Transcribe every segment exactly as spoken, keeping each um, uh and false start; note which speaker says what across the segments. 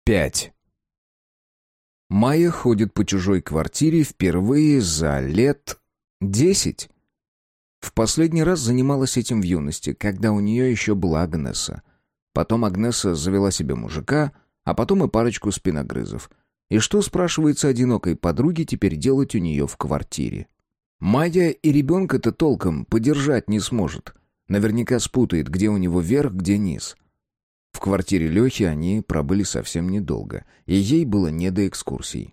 Speaker 1: Пять. Майя ходит по чужой квартире впервые за лет десять. В последний раз занималась этим в юности, когда у нее еще была Агнеса. Потом Агнеса завела себе мужика, а потом и парочку спиногрызов. И что, спрашивается, одинокой подруге теперь делать у нее в квартире? Майя и ребенка-то толком подержать не сможет. Наверняка спутает, где у него верх, где низ. В квартире Лехи они пробыли совсем недолго, и ей было не до экскурсий.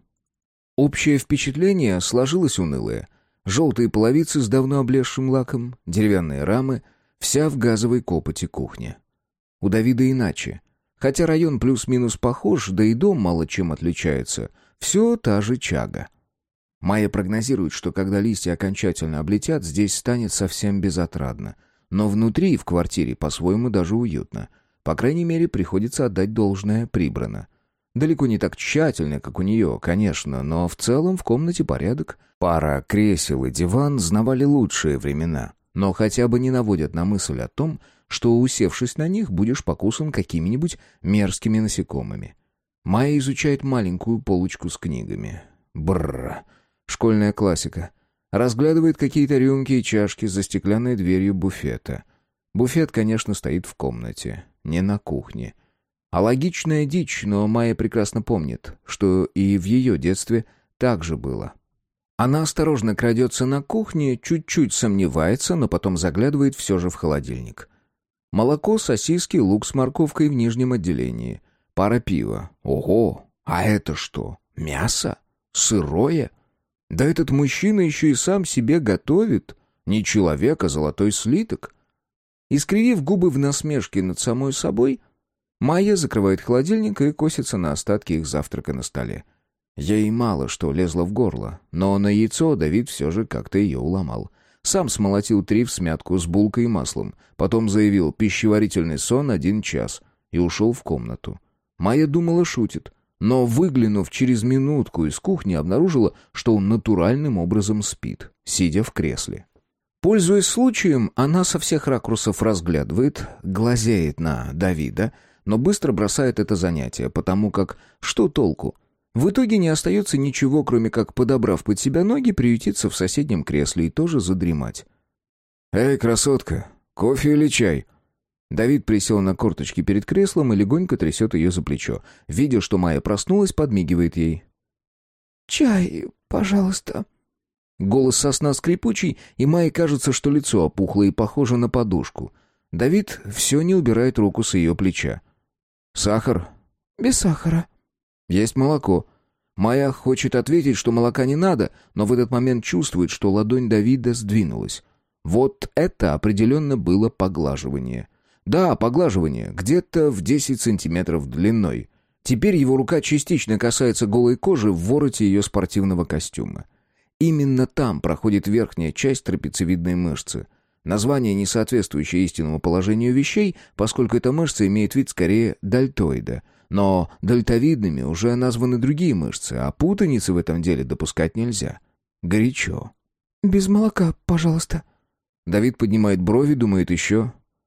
Speaker 1: Общее впечатление сложилось унылое. Желтые половицы с давно облезшим лаком, деревянные рамы, вся в газовой копоти кухня. У Давида иначе. Хотя район плюс-минус похож, да и дом мало чем отличается. Все та же чага. Майя прогнозирует, что когда листья окончательно облетят, здесь станет совсем безотрадно. Но внутри, в квартире, по-своему даже уютно. По крайней мере, приходится отдать должное, прибрано. Далеко не так тщательно, как у нее, конечно, но в целом в комнате порядок. Пара кресел и диван знавали лучшие времена, но хотя бы не наводят на мысль о том, что, усевшись на них, будешь покусан какими-нибудь мерзкими насекомыми. Майя изучает маленькую полочку с книгами. Бррр, школьная классика. Разглядывает какие-то рюмки и чашки за стеклянной дверью буфета. Буфет, конечно, стоит в комнате, не на кухне. А логичная дичь, но Майя прекрасно помнит, что и в ее детстве так же было. Она осторожно крадется на кухне, чуть-чуть сомневается, но потом заглядывает все же в холодильник. Молоко, сосиски, лук с морковкой в нижнем отделении. Пара пива. Ого! А это что? Мясо? Сырое? Да этот мужчина еще и сам себе готовит. Не человек, а золотой слиток. Искривив губы в насмешке над самой собой, Майя закрывает холодильник и косится на остатки их завтрака на столе. Ей мало что лезло в горло, но на яйцо Давид все же как-то ее уломал. Сам смолотил три всмятку с булкой и маслом, потом заявил «пищеварительный сон один час» и ушел в комнату. Майя думала, шутит, но, выглянув через минутку из кухни, обнаружила, что он натуральным образом спит, сидя в кресле. Пользуясь случаем, она со всех ракурсов разглядывает, глазеет на Давида, но быстро бросает это занятие, потому как что толку? В итоге не остается ничего, кроме как, подобрав под себя ноги, приютиться в соседнем кресле и тоже задремать. «Эй, красотка, кофе или чай?» Давид присел на корточки перед креслом и легонько трясет ее за плечо. Видя, что Майя проснулась, подмигивает ей.
Speaker 2: «Чай, пожалуйста».
Speaker 1: Голос со сна скрипучий, и Майе кажется, что лицо опухло и похоже на подушку. Давид все не убирает руку с ее плеча. «Сахар?»
Speaker 2: «Без сахара».
Speaker 1: «Есть молоко». Майя хочет ответить, что молока не надо, но в этот момент чувствует, что ладонь Давида сдвинулась. Вот это определенно было поглаживание. Да, поглаживание, где-то в десять сантиметров длиной. Теперь его рука частично касается голой кожи в вороте ее спортивного костюма. Именно там проходит верхняя часть трапециевидной мышцы. Название, не соответствующее истинному положению вещей, поскольку эта мышца имеет вид скорее дельтоида. Но дельтовидными уже названы другие мышцы, а путаницы в этом деле допускать нельзя. Горячо.
Speaker 2: «Без молока, пожалуйста».
Speaker 1: Давид поднимает брови, думает еще.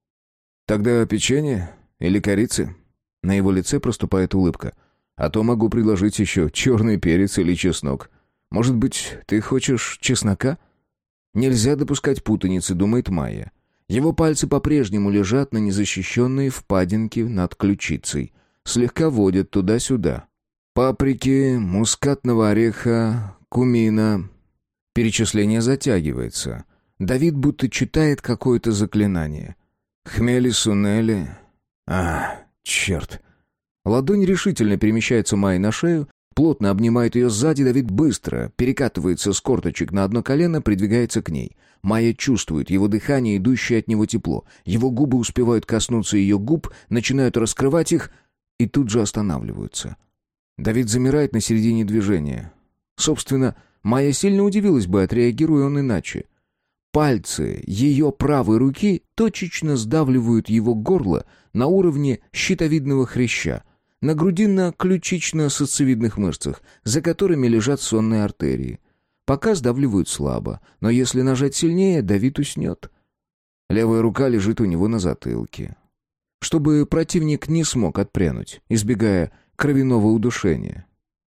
Speaker 1: «Тогда печенье или корицы?» На его лице проступает улыбка. «А то могу предложить еще черный перец или чеснок. Может быть, ты хочешь чеснока?» Нельзя допускать путаницы, думает Майя. Его пальцы по-прежнему лежат на незащищенной впадинке над ключицей. Слегка водят туда-сюда. Паприки, мускатного ореха, кумина. Перечисление затягивается. Давид будто читает какое-то заклинание. Хмели-сунели. А, черт. Ладонь решительно перемещается Майе на шею, плотно обнимает ее сзади. Давид быстро перекатывается с корточек на одно колено, придвигается к ней. Майя чувствует его дыхание, идущее от него тепло. Его губы успевают коснуться ее губ, начинают раскрывать их и тут же останавливаются. Давид замирает на середине движения. Собственно, Майя сильно удивилась бы, отреагируя он иначе. Пальцы ее правой руки точечно сдавливают его горло на уровне щитовидного хряща, на грудинно-ключично-сосцевидных мышцах, за которыми лежат сонные артерии. Пока сдавливают слабо, но если нажать сильнее, Давид уснет. Левая рука лежит у него на затылке. Чтобы противник не смог отпрянуть, избегая кровяного удушения.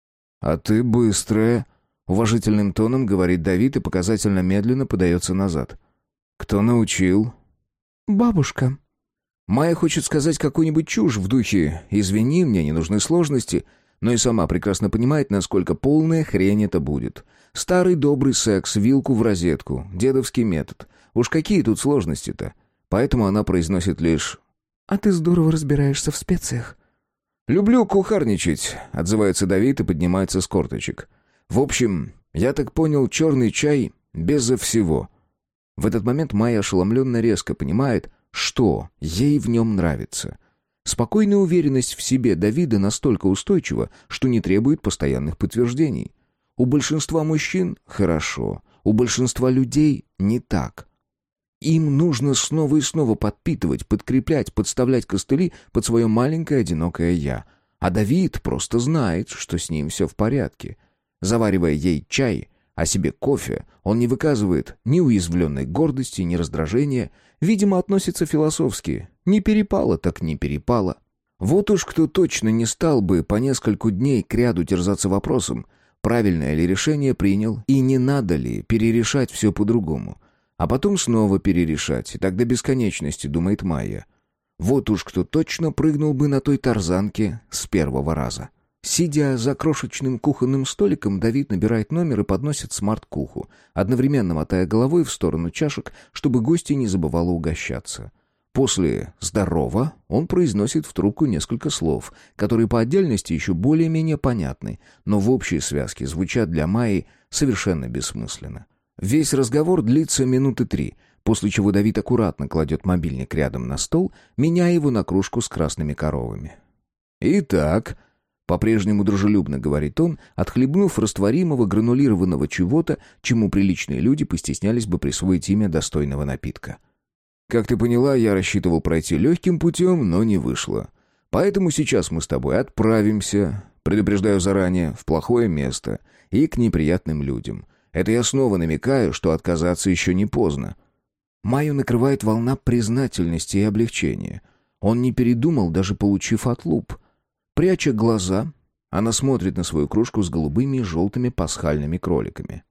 Speaker 1: «А ты быстрая», — уважительным тоном говорит Давид и показательно медленно подается назад. «Кто научил?»
Speaker 2: «Бабушка».
Speaker 1: Майя хочет сказать какую-нибудь чушь в духе «извини, мне не нужны сложности», но и сама прекрасно понимает, насколько полная хрень это будет. Старый добрый секс, вилку в розетку, дедовский метод. Уж какие тут сложности-то? Поэтому она произносит лишь
Speaker 2: «А ты здорово разбираешься в специях».
Speaker 1: «Люблю кухарничать», — отзывается Давид и поднимается с корточек. «В общем, я так понял, черный чай безо всего». В этот момент Майя ошеломленно резко понимает, что ей в нем нравится. Спокойная уверенность в себе Давида настолько устойчива, что не требует постоянных подтверждений. У большинства мужчин хорошо, у большинства людей не так. Им нужно снова и снова подпитывать, подкреплять, подставлять костыли под свое маленькое одинокое «я». А Давид просто знает, что с ним все в порядке. Заваривая ей чай, а себе кофе, он не выказывает ни уязвленной гордости, ни раздражения. Видимо, относится философски. Не перепало, так не перепало. Вот уж кто точно не стал бы по нескольку дней кряду терзаться вопросом, правильное ли решение принял и не надо ли перерешать все по-другому. А потом снова перерешать, и так до бесконечности, думает Майя. Вот уж кто точно прыгнул бы на той тарзанке с первого раза. Сидя за крошечным кухонным столиком, Давид набирает номер и подносит смарт к уху, одновременно мотая головой в сторону чашек, чтобы гостья не забывала угощаться. После «здорово» он произносит в трубку несколько слов, которые по отдельности еще более-менее понятны, но в общей связке звучат для Майи совершенно бессмысленно. Весь разговор длится минуты три, после чего Давид аккуратно кладет мобильник рядом на стол, меняя его на кружку с красными коровами. «Итак», — по-прежнему дружелюбно говорит он, отхлебнув растворимого гранулированного чего-то, чему приличные люди постеснялись бы присвоить имя достойного напитка. «Как ты поняла, я рассчитывал пройти легким путем, но не вышло. Поэтому сейчас мы с тобой отправимся, предупреждаю заранее, в плохое место и к неприятным людям. Это я снова намекаю, что отказаться еще не поздно». Майю накрывает волна признательности и облегчения. Он не передумал, даже получив отлуп. Пряча глаза, она смотрит на свою кружку с голубыми и желтыми пасхальными кроликами.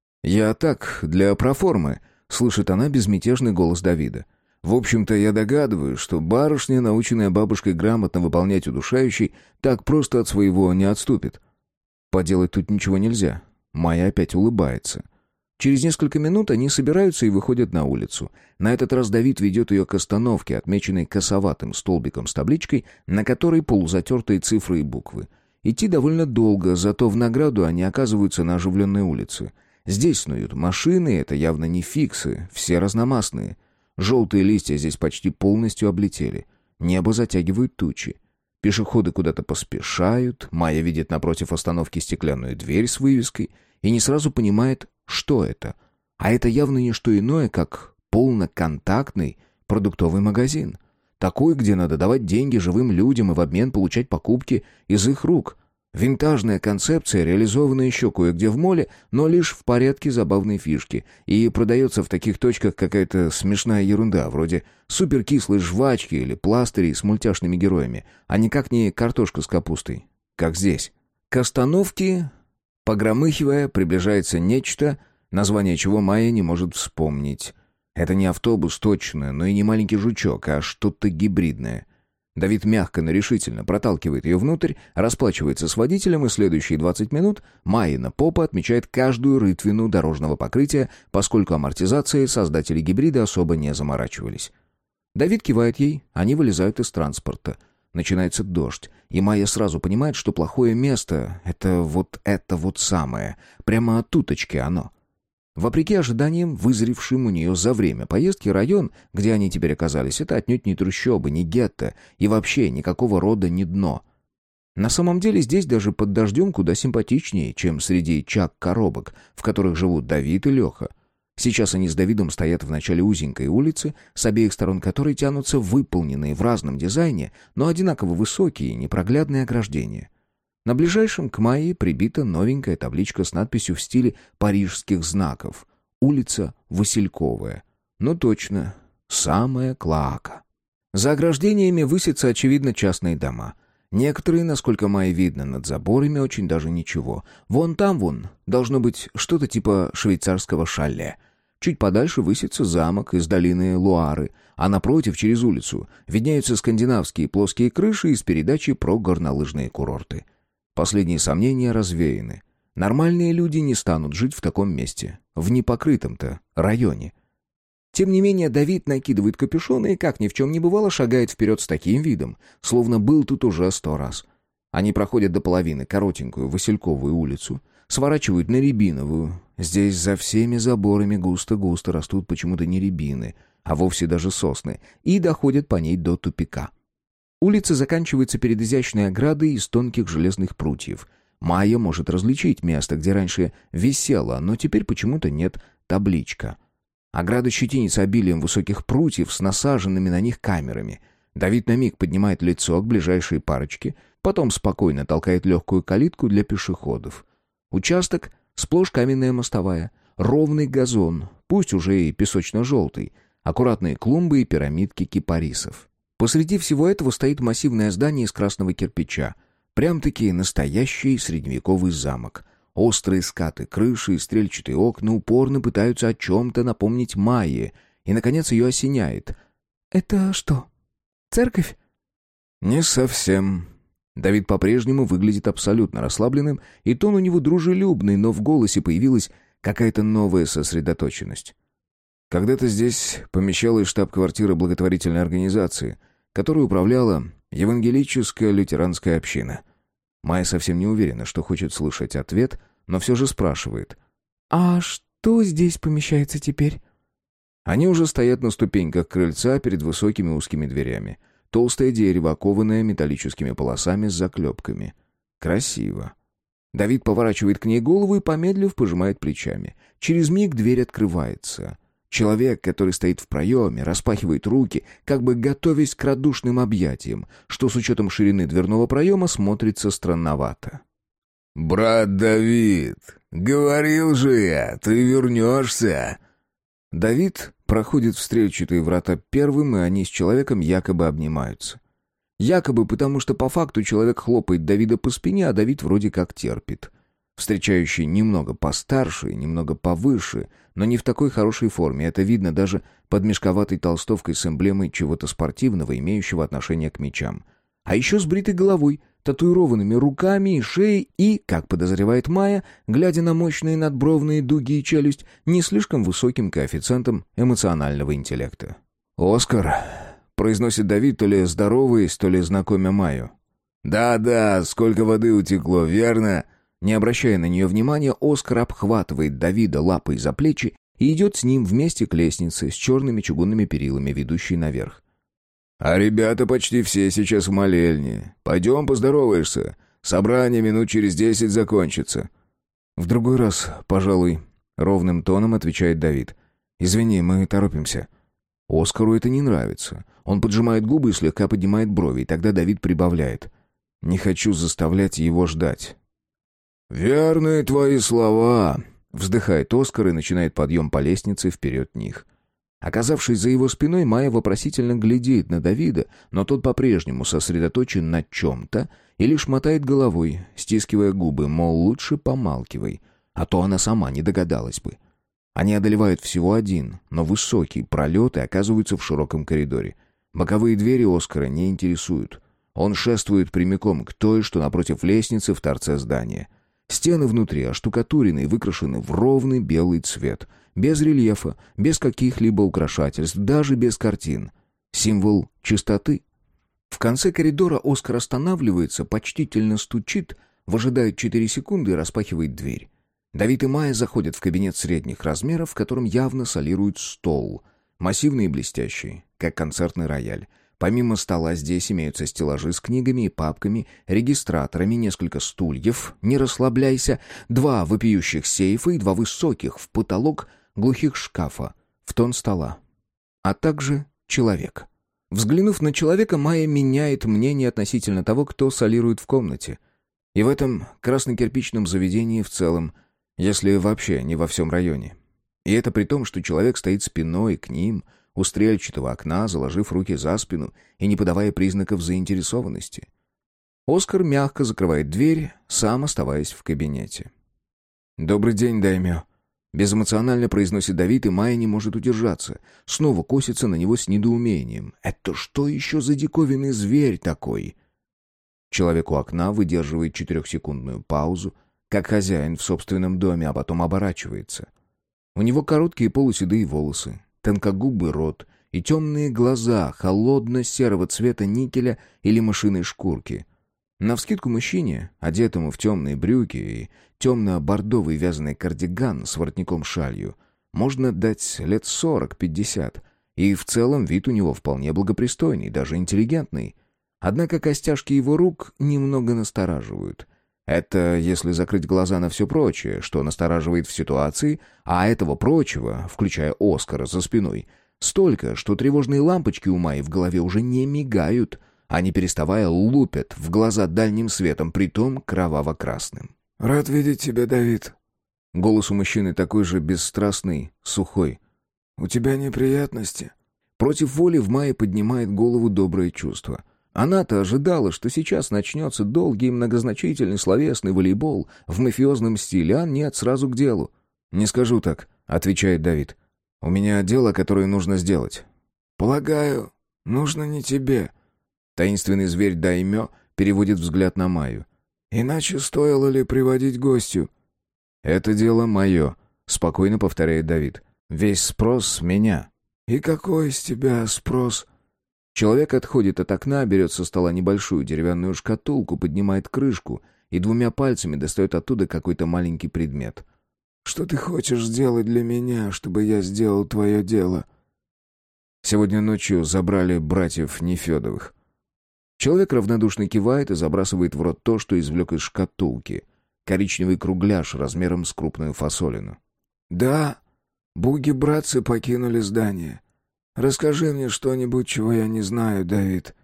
Speaker 1: «Я так, для проформы», — слышит она безмятежный голос Давида. «В общем-то, я догадываюсь, что барышня, наученная бабушкой грамотно выполнять удушающий, так просто от своего не отступит. Поделать тут ничего нельзя». Майя опять улыбается. Через несколько минут они собираются и выходят на улицу. На этот раз Давид ведет ее к остановке, отмеченной косоватым столбиком с табличкой, на которой полузатертые цифры и буквы. Идти довольно долго, зато в награду они оказываются на оживленной улице. Здесь снуют машины, это явно не фиксы, все разномастные. Желтые листья здесь почти полностью облетели. Небо затягивают тучи. Пешеходы куда-то поспешают, Майя видит напротив остановки стеклянную дверь с вывеской и не сразу понимает, что это. А это явно не что иное, как полноконтактный продуктовый магазин. Такой, где надо давать деньги живым людям и в обмен получать покупки из их рук. Винтажная концепция, реализованная еще кое-где в моле, но лишь в порядке забавной фишки. И продается в таких точках какая-то смешная ерунда, вроде суперкислой жвачки или пластырей с мультяшными героями, а никак не картошка с капустой, как здесь. К остановке, погромыхивая, приближается нечто, название чего Майя не может вспомнить. Это не автобус точно, но и не маленький жучок, а что-то гибридное. Давид мягко, но решительно проталкивает ее внутрь, расплачивается с водителем, и следующие двадцать минут Майина попа отмечает каждую рытвину дорожного покрытия, поскольку амортизацией создатели гибрида особо не заморачивались. Давид кивает ей, они вылезают из транспорта. Начинается дождь, и Майя сразу понимает, что плохое место — это вот это вот самое, прямо от уточки оно. Вопреки ожиданиям, вызревшим у нее за время поездки, район, где они теперь оказались, это отнюдь не трущобы, не гетто и вообще никакого рода не дно. На самом деле здесь даже под дождем куда симпатичнее, чем среди чак-коробок, в которых живут Давид и Леха. Сейчас они с Давидом стоят в начале узенькой улицы, с обеих сторон которой тянутся выполненные в разном дизайне, но одинаково высокие и непроглядные ограждения. На ближайшем к Майе прибита новенькая табличка с надписью в стиле парижских знаков. Улица Васильковая. Ну точно, самая клоака. За ограждениями высятся, очевидно, частные дома. Некоторые, насколько Майе видно, над заборами очень даже ничего. Вон там вон, должно быть что-то типа швейцарского шале. Чуть подальше высится замок из долины Луары, а напротив, через улицу, виднеются скандинавские плоские крыши из передачи про горнолыжные курорты. Последние сомнения развеяны. Нормальные люди не станут жить в таком месте, в непокрытом-то районе. Тем не менее, Давид накидывает капюшон и, как ни в чем не бывало, шагает вперед с таким видом, словно был тут уже сто раз. Они проходят до половины коротенькую Васильковую улицу, сворачивают на Рябиновую. Здесь за всеми заборами густо-густо растут почему-то не рябины, а вовсе даже сосны, и доходят по ней до тупика. Улица заканчивается перед изящной оградой из тонких железных прутьев. Майя может различить место, где раньше висела, но теперь почему-то нет табличка. Ограда щетинится обилием высоких прутьев с насаженными на них камерами. Давид на миг поднимает лицо к ближайшей парочке, потом спокойно толкает легкую калитку для пешеходов. Участок — сплошь каменная мостовая, ровный газон, пусть уже и песочно-желтый, аккуратные клумбы и пирамидки кипарисов. Посреди всего этого стоит массивное здание из красного кирпича. Прям-таки настоящий средневековый замок. Острые скаты крыши и стрельчатые окна упорно пытаются о чем-то напомнить Майе, и, наконец, ее осеняет.
Speaker 2: «Это что, церковь?»
Speaker 1: «Не совсем». Давид по-прежнему выглядит абсолютно расслабленным, и тон у него дружелюбный, но в голосе появилась какая-то новая сосредоточенность. Когда-то здесь помещалась штаб-квартира благотворительной организации, которой управляла евангелическая лютеранская община. Майя совсем не уверена, что хочет слышать ответ, но все же спрашивает.
Speaker 2: «А что здесь помещается теперь?»
Speaker 1: Они уже стоят на ступеньках крыльца перед высокими узкими дверями. Толстое дерево, окованное металлическими полосами с заклепками. Красиво. Давид поворачивает к ней голову и, помедлив, пожимает плечами. Через миг дверь открывается. Человек, который стоит в проеме, распахивает руки, как бы готовясь к радушным объятиям, что с учетом ширины дверного проема смотрится странновато.
Speaker 3: «Брат Давид, говорил же я, ты вернешься!»
Speaker 1: Давид проходит в стрельчатые врата первым, и они с человеком якобы обнимаются. Якобы потому, что по факту человек хлопает Давида по спине, а Давид вроде как терпит. Встречающий немного постарше и немного повыше, но не в такой хорошей форме. Это видно даже под мешковатой толстовкой с эмблемой чего-то спортивного, имеющего отношение к мечам. А еще с бритой головой, татуированными руками и шеей и, как подозревает Майя, глядя на мощные надбровные дуги и челюсть, не слишком высоким коэффициентом эмоционального интеллекта. «Оскар», — произносит Давид, то ли здороваясь, то ли знакомя Майю.
Speaker 3: «Да-да, сколько воды утекло, верно?»
Speaker 1: Не обращая на нее внимания, Оскар обхватывает Давида лапой за плечи и идет с ним вместе к лестнице с черными чугунными перилами, ведущей наверх.
Speaker 3: «А ребята почти все сейчас в молельне. Пойдем поздороваешься. Собрание минут через десять закончится».
Speaker 1: «В другой раз, пожалуй», — ровным тоном отвечает Давид. «Извини, мы торопимся». Оскару это не нравится. Он поджимает губы и слегка поднимает брови, и тогда Давид прибавляет. «Не хочу заставлять его ждать».
Speaker 3: «Верные твои слова»,
Speaker 1: — вздыхает Оскар и начинает подъем по лестнице вперед них. Оказавшись за его спиной, Майя вопросительно глядит на Давида, но тот по-прежнему сосредоточен на чем-то и лишь мотает головой, стискивая губы, мол, лучше помалкивай, а то она сама не догадалась бы. Они одолевают всего один, но высокий пролет и оказываются в широком коридоре. Боковые двери Оскара не интересуют. Он шествует прямиком к той, что напротив лестницы в торце здания. Стены внутри оштукатурены и выкрашены в ровный белый цвет, без рельефа, без каких-либо украшательств, даже без картин. Символ чистоты. В конце коридора Оскар останавливается, почтительно стучит, выжидает четыре секунды и распахивает дверь. Давид и Майя заходят в кабинет средних размеров, в котором явно солирует стол. Массивный и блестящий, как концертный рояль. Помимо стола здесь имеются стеллажи с книгами и папками, регистраторами, несколько стульев, не расслабляйся, два вопиющих сейфа и два высоких в потолок глухих шкафа в тон стола. А также человек. Взглянув на человека, Майя меняет мнение относительно того, кто солирует в комнате. И в этом краснокирпичном заведении в целом, если вообще не во всем районе. И это при том, что человек стоит спиной к ним, у стрельчатого окна, заложив руки за спину и не подавая признаков заинтересованности. Оскар мягко закрывает дверь, сам оставаясь в кабинете. «Добрый день, даймё», — безэмоционально произносит Давид, и Майя не может удержаться. Снова косится на него с недоумением. «Это что еще за диковинный зверь такой?» Человек у окна выдерживает четырехсекундную паузу, как хозяин в собственном доме, а потом оборачивается. У него короткие полуседые волосы, тонкогубый рот и темные глаза холодно-серого цвета никеля или мышиной шкурки. Навскидку мужчине, одетому в темные брюки и темно-бордовый вязаный кардиган с воротником-шалью, можно дать лет сорок-пятьдесят, и в целом вид у него вполне благопристойный, даже интеллигентный. Однако костяшки его рук немного настораживают. Это если закрыть глаза на все прочее, что настораживает в ситуации, а этого прочего, включая Оскара за спиной, столько, что тревожные лампочки у Майи в голове уже не мигают, а не переставая лупят в глаза дальним светом, притом кроваво-красным.
Speaker 3: «Рад видеть тебя, Давид».
Speaker 1: Голос у мужчины такой же бесстрастный, сухой.
Speaker 3: «У тебя неприятности?»
Speaker 1: Против воли в Майе поднимает голову доброе чувство. Она-то ожидала, что сейчас начнется долгий и многозначительный словесный волейбол в мафиозном стиле, а нет, сразу к делу. «Не скажу так», — отвечает Давид. «У меня дело, которое нужно сделать».
Speaker 3: «Полагаю, нужно не тебе».
Speaker 1: Таинственный зверь Даймё переводит взгляд на Майю.
Speaker 3: «Иначе стоило ли приводить гостю?»
Speaker 1: «Это дело мое», — спокойно повторяет Давид. «Весь спрос с меня».
Speaker 3: «И какой с тебя спрос?»
Speaker 1: Человек отходит от окна, берет со стола небольшую деревянную шкатулку, поднимает крышку и двумя пальцами достает оттуда какой-то маленький предмет.
Speaker 3: «Что ты хочешь сделать для меня, чтобы я сделал твое дело?»
Speaker 1: Сегодня ночью забрали братьев Нефедовых. Человек равнодушно кивает и забрасывает в рот то, что извлек из шкатулки. Коричневый кругляш размером с крупную фасолину.
Speaker 3: «Да, буги-братцы покинули здание. Расскажи мне что-нибудь, чего я не знаю, Давид».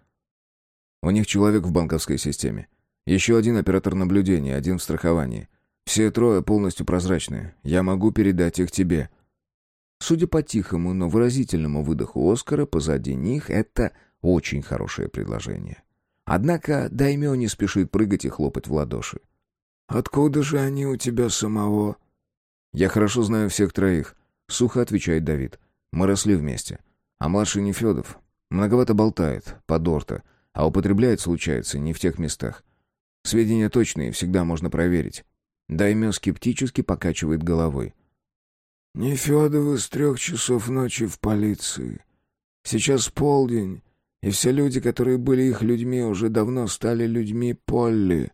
Speaker 1: У них человек в банковской системе. Еще один оператор наблюдения, один в страховании. Все трое полностью прозрачные. Я могу передать их тебе. Судя по тихому, но выразительному выдоху Оскара, позади них это очень хорошее предложение. Однако Даймё не спешит прыгать и хлопать в ладоши.
Speaker 3: «Откуда же они у тебя самого?»
Speaker 1: «Я хорошо знаю всех троих», — сухо отвечает Давид. «Мы росли вместе. А младший Нефедов многовато болтает, подорто, а употребляет, случается, не в тех местах. Сведения точные, всегда можно проверить». Даймё скептически покачивает головой.
Speaker 3: «Нефедовы с трех часов ночи в полиции. Сейчас полдень, и все люди, которые были их людьми, уже давно стали людьми Полли».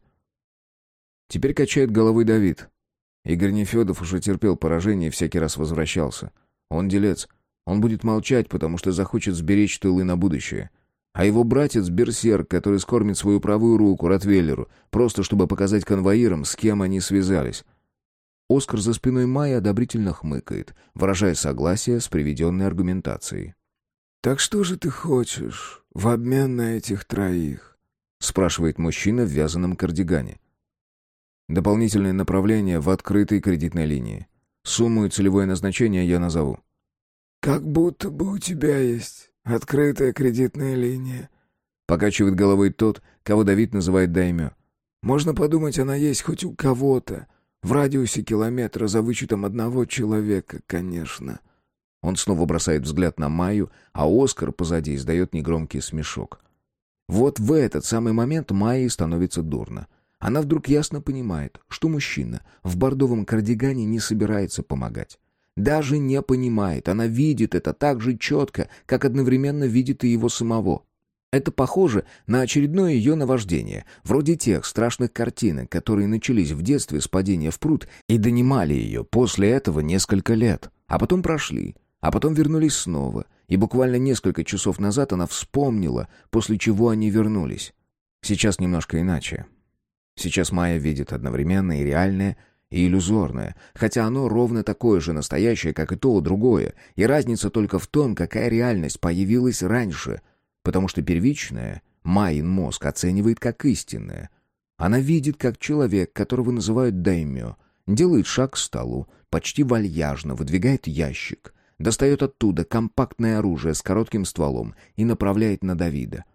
Speaker 1: Теперь качает головой Давид. Игорь Нефедов уже терпел поражение и всякий раз возвращался. Он делец. Он будет молчать, потому что захочет сберечь тылы на будущее. А его братец — берсерк, который скормит свою правую руку Ротвейлеру, просто чтобы показать конвоирам, с кем они связались. Оскар за спиной Майи одобрительно хмыкает, выражая согласие с приведенной аргументацией.
Speaker 3: «Так что же ты хочешь в обмен на этих троих?»
Speaker 1: — спрашивает мужчина в вязаном кардигане. «Дополнительное направление в открытой кредитной линии. Сумму и целевое назначение я назову».
Speaker 3: «Как будто бы у тебя есть открытая кредитная линия»,
Speaker 1: — покачивает головой тот, кого Давид называет Даймё.
Speaker 3: «Можно подумать, она есть хоть у кого-то, в радиусе километра, за вычетом одного человека, конечно».
Speaker 1: Он снова бросает взгляд на Майю, а Оскар позади издает негромкий смешок. Вот в этот самый момент Майе становится дурно. Она вдруг ясно понимает, что мужчина в бордовом кардигане не собирается помогать. Даже не понимает, она видит это так же четко, как одновременно видит и его самого. Это похоже на очередное ее наваждение, вроде тех страшных картинок, которые начались в детстве с падения в пруд и донимали ее после этого несколько лет, а потом прошли, а потом вернулись снова, и буквально несколько часов назад она вспомнила, после чего они вернулись. Сейчас немножко иначе. Сейчас Майя видит одновременно и реальное, и иллюзорное, хотя оно ровно такое же настоящее, как и то, другое, и разница только в том, какая реальность появилась раньше, потому что первичное Майин мозг оценивает как истинное. Она видит, как человек, которого называют Даймё, делает шаг к столу, почти вальяжно выдвигает ящик, достает оттуда компактное оружие с коротким стволом и направляет на Давида.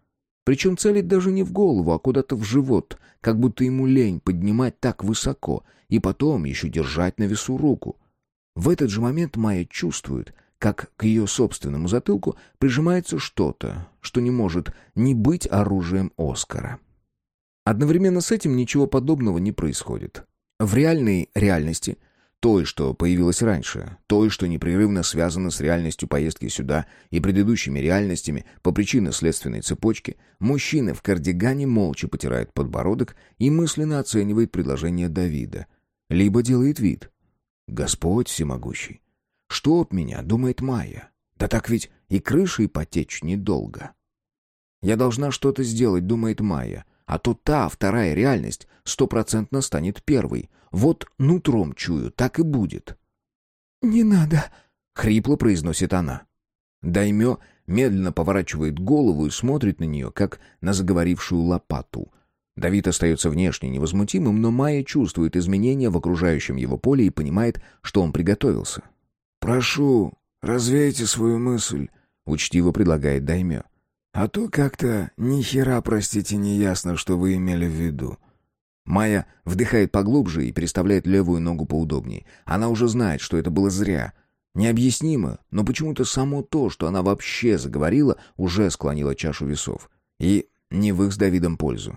Speaker 1: Причем целит даже не в голову, а куда-то в живот, как будто ему лень поднимать так высоко и потом еще держать на весу руку. В этот же момент Майя чувствует, как к ее собственному затылку прижимается что-то, что не может не быть оружием Оскара. Одновременно с этим ничего подобного не происходит. В реальной реальности, той, что появилась раньше, той, что непрерывно связана с реальностью поездки сюда и предыдущими реальностями по причинно-следственной цепочке, мужчина в кардигане молча потирает подбородок и мысленно оценивает предложение Давида. Либо делает вид. «Господь всемогущий, что от меня думает Майя? Да так ведь и крышей потечь недолго». «Я должна что-то сделать», — думает Майя, а то та, вторая реальность, стопроцентно станет первой. Вот нутром чую, так и будет.
Speaker 2: «Не надо»,
Speaker 1: — хрипло произносит она. Даймё медленно поворачивает голову и смотрит на нее, как на заговорившую лопату. Давид остается внешне невозмутимым, но Майя чувствует изменения в окружающем его поле и понимает, что он приготовился.
Speaker 3: «Прошу, развейте свою мысль», — учтиво предлагает Даймё. «А то как-то ни хера, простите, не ясно, что вы имели в виду».
Speaker 1: Майя вдыхает поглубже и переставляет левую ногу поудобнее. Она уже знает, что это было зря. Необъяснимо, но почему-то само то, что она вообще заговорила, уже склонило чашу весов. И не в их с Давидом пользу.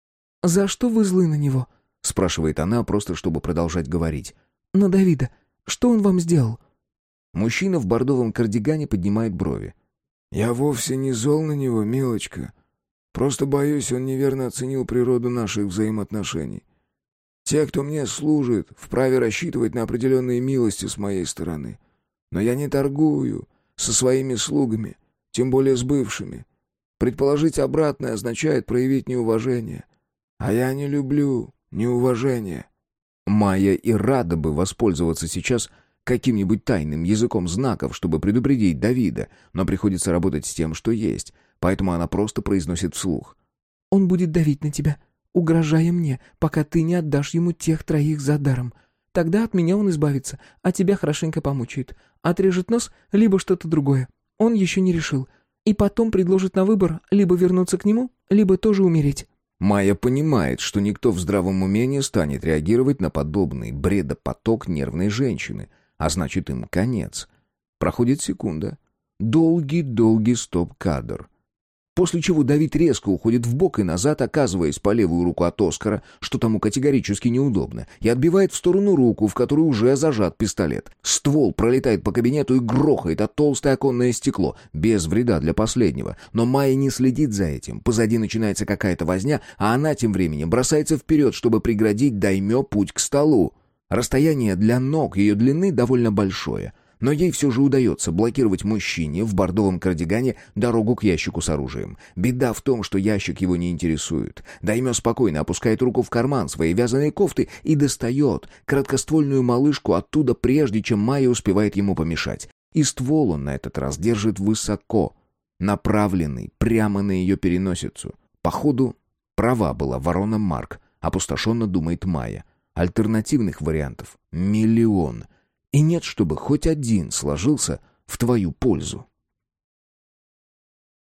Speaker 2: «За что вы злы на него?»
Speaker 1: — спрашивает она, просто чтобы продолжать говорить.
Speaker 2: «На Давида. Что он вам сделал?»
Speaker 1: Мужчина в бордовом кардигане поднимает брови.
Speaker 3: «Я вовсе не зол на него, милочка. Просто боюсь, он неверно оценил природу наших взаимоотношений. Те, кто мне служит, вправе рассчитывать на определенные милости с моей стороны. Но я не торгую со своими слугами, тем более с бывшими. Предположить обратное означает проявить неуважение. А я не люблю неуважения».
Speaker 1: Майя и рада бы воспользоваться сейчас каким-нибудь тайным языком знаков, чтобы предупредить Давида, но приходится работать с тем, что есть, поэтому она просто произносит вслух.
Speaker 2: «Он будет давить на тебя, угрожая мне, пока ты не отдашь ему тех троих за даром. Тогда от меня он избавится, а тебя хорошенько помучает. Отрежет нос, либо что-то другое. Он еще не решил. И потом предложит на выбор либо вернуться к нему, либо тоже умереть».
Speaker 1: Майя понимает, что никто в здравом уме не станет реагировать на подобный бредопоток нервной женщины, а значит, им конец. Проходит секунда. Долгий-долгий стоп-кадр. После чего Давид резко уходит вбок и назад, оказываясь по левую руку от Оскара, что тому категорически неудобно, и отбивает в сторону руку, в которой уже зажат пистолет. Ствол пролетает по кабинету и грохает от толстое оконное стекло, без вреда для последнего. Но Майя не следит за этим. Позади начинается какая-то возня, а она тем временем бросается вперед, чтобы преградить Даймё путь к столу. Расстояние для ног ее длины довольно большое, но ей все же удается блокировать мужчине в бордовом кардигане дорогу к ящику с оружием. Беда в том, что ящик его не интересует. Даймё спокойно опускает руку в карман своей вязаной кофты и достает краткоствольную малышку оттуда, прежде чем Майя успевает ему помешать. И ствол он на этот раз держит высоко, направленный прямо на ее переносицу. Походу, права была ворона Марк, опустошенно думает Майя. Альтернативных вариантов миллион. И нет, чтобы хоть один сложился в твою пользу.